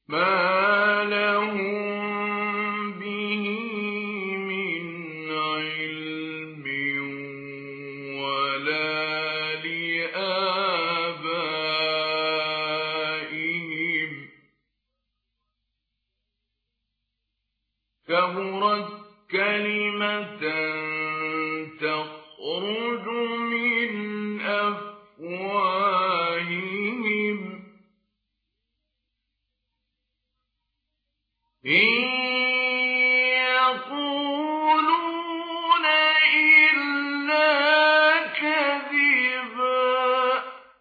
ما لهم به من علم ولا لآبائهم كبرت كلمة تخرج من أفواههم إن يقولون إلا كذبا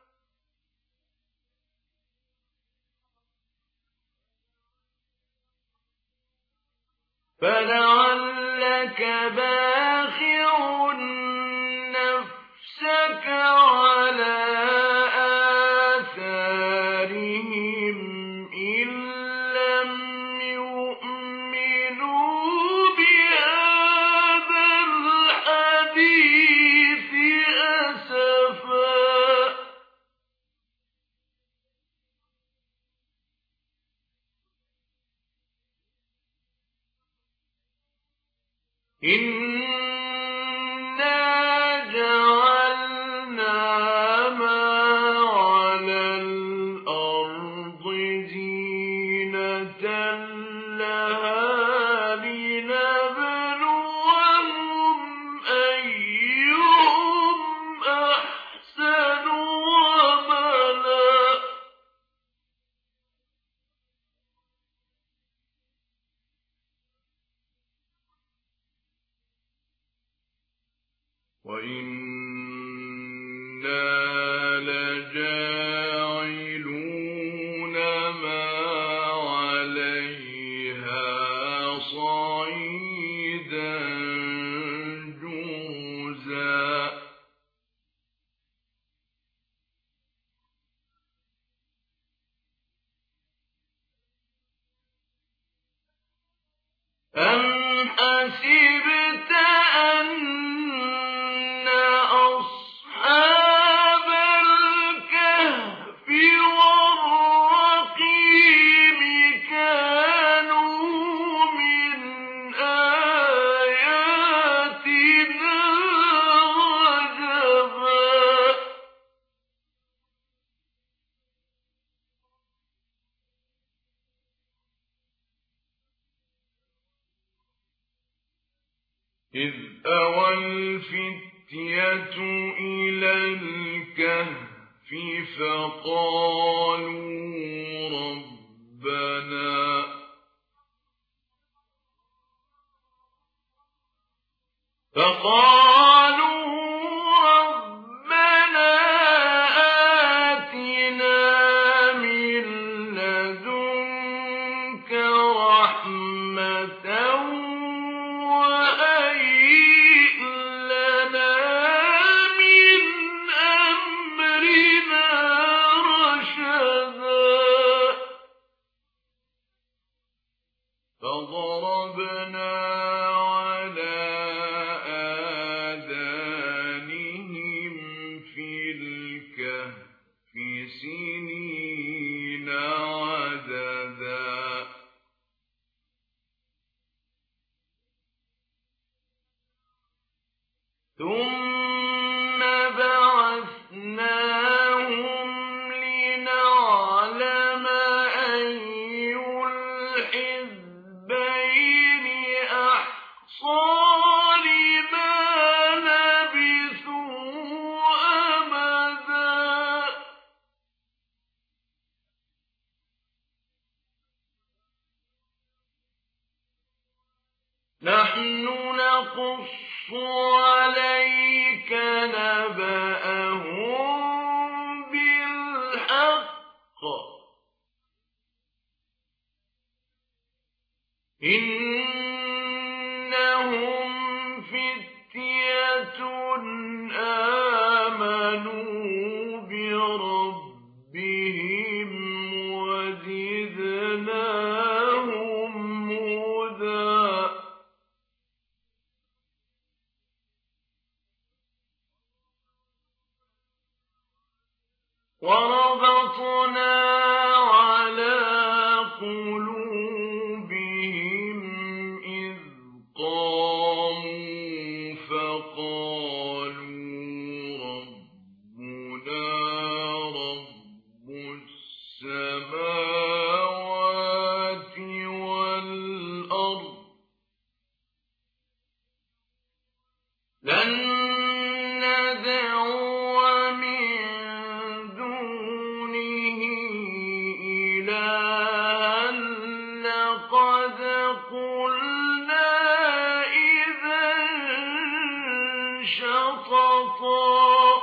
فلعلك باخع نفسك على آثارهم إن لم يؤمنوا بهذا الحديث أسفا إنا جعلنا ما على الأرض زينة لها لنبلوهم أيهم أحسن عملا وإنا لجاعلون ما عليها صعيدا جرزا أم حسبت أن أصحاب الكهف والرقيم كانوا من آياتنا عجبا إذ أوى الفتية إلى الكهف فقالوا ربنا آتنا من لدنك رحمة وهيئ لنا من أمرنا رشدا فضربنا على آذانهم في الكهف سنين عددا ثم بعثناهم لنعلم أي الحزبين أحصى لما لبثوا أمدا نحن نقص عليك نبأهم بالحق إنهم فتية آمنوا بربهم وزدناهم هدى وربطنا على قلوبهم إلها لقد قلنا إذا شططا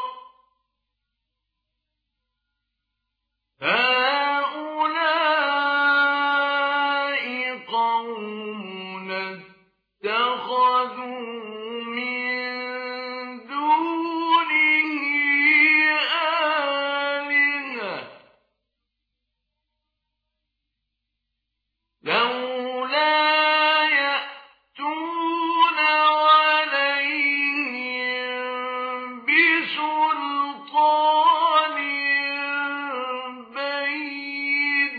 هؤلاء قومنا اتخذوا من دونه آلهة لولا يأتون عليهم بسلطان بين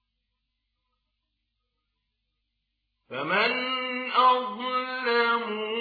فمن أظلم